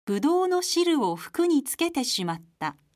ぶどうの汁を服につけてしまった。